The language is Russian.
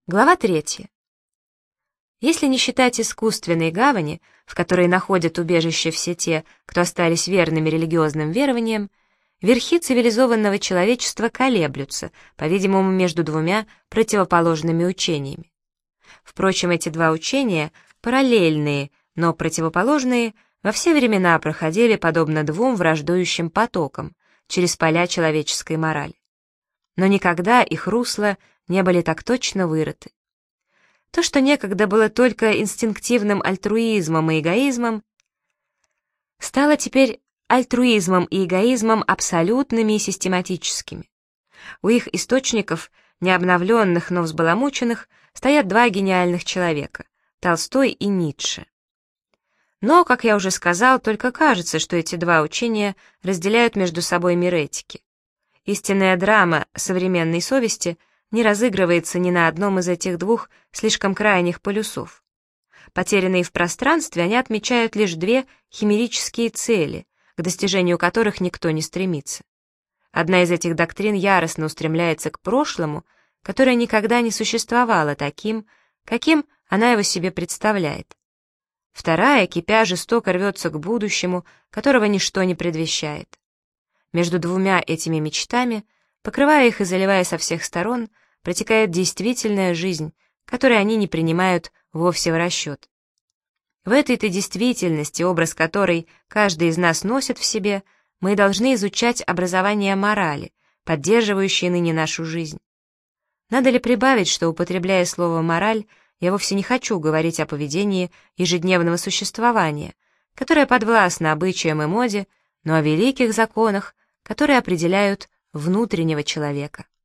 Глава 3. Если не считать искусственной гавани, в которой находят убежище все те, кто остались верными религиозным верованиям, верхи цивилизованного человечества колеблются, по-видимому, между двумя противоположными учениями. Впрочем, эти два учения, параллельные, но противоположные, во все времена проходили подобно двум враждующим потокам через поля человеческой морали. Но никогда их русла не были так точно вырыты. То, что некогда было только инстинктивным альтруизмом и эгоизмом, стало теперь альтруизмом и эгоизмом абсолютными и систематическими. У их источников, не обновленных, но взбаламученных, стоят два гениальных человека — Толстой и Ницше. Но, как я уже сказал, только кажется, что эти два учения разделяют между собой мир этики. Истинная драма современной совести не разыгрывается ни на одном из этих двух слишком крайних полюсов. Потерянные в пространстве, они отмечают лишь две химерические цели, к достижению которых никто не стремится. Одна из этих доктрин яростно устремляется к прошлому, которое никогда не существовало таким, каким она его себе представляет. Вторая, кипя, жестоко рвется к будущему, которого ничто не предвещает. Между двумя этими мечтами, покрывая их и заливая со всех сторон, протекает действительная жизнь, которую они не принимают вовсе в расчет. В этой-то действительности, образ которой каждый из нас носит в себе, мы должны изучать образование морали, поддерживающей ныне нашу жизнь. Надо ли прибавить, что, употребляя слово «мораль», я вовсе не хочу говорить о поведении ежедневного существования, которое подвластно обычаям и моде, но о великих законах, которые определяют внутреннего человека.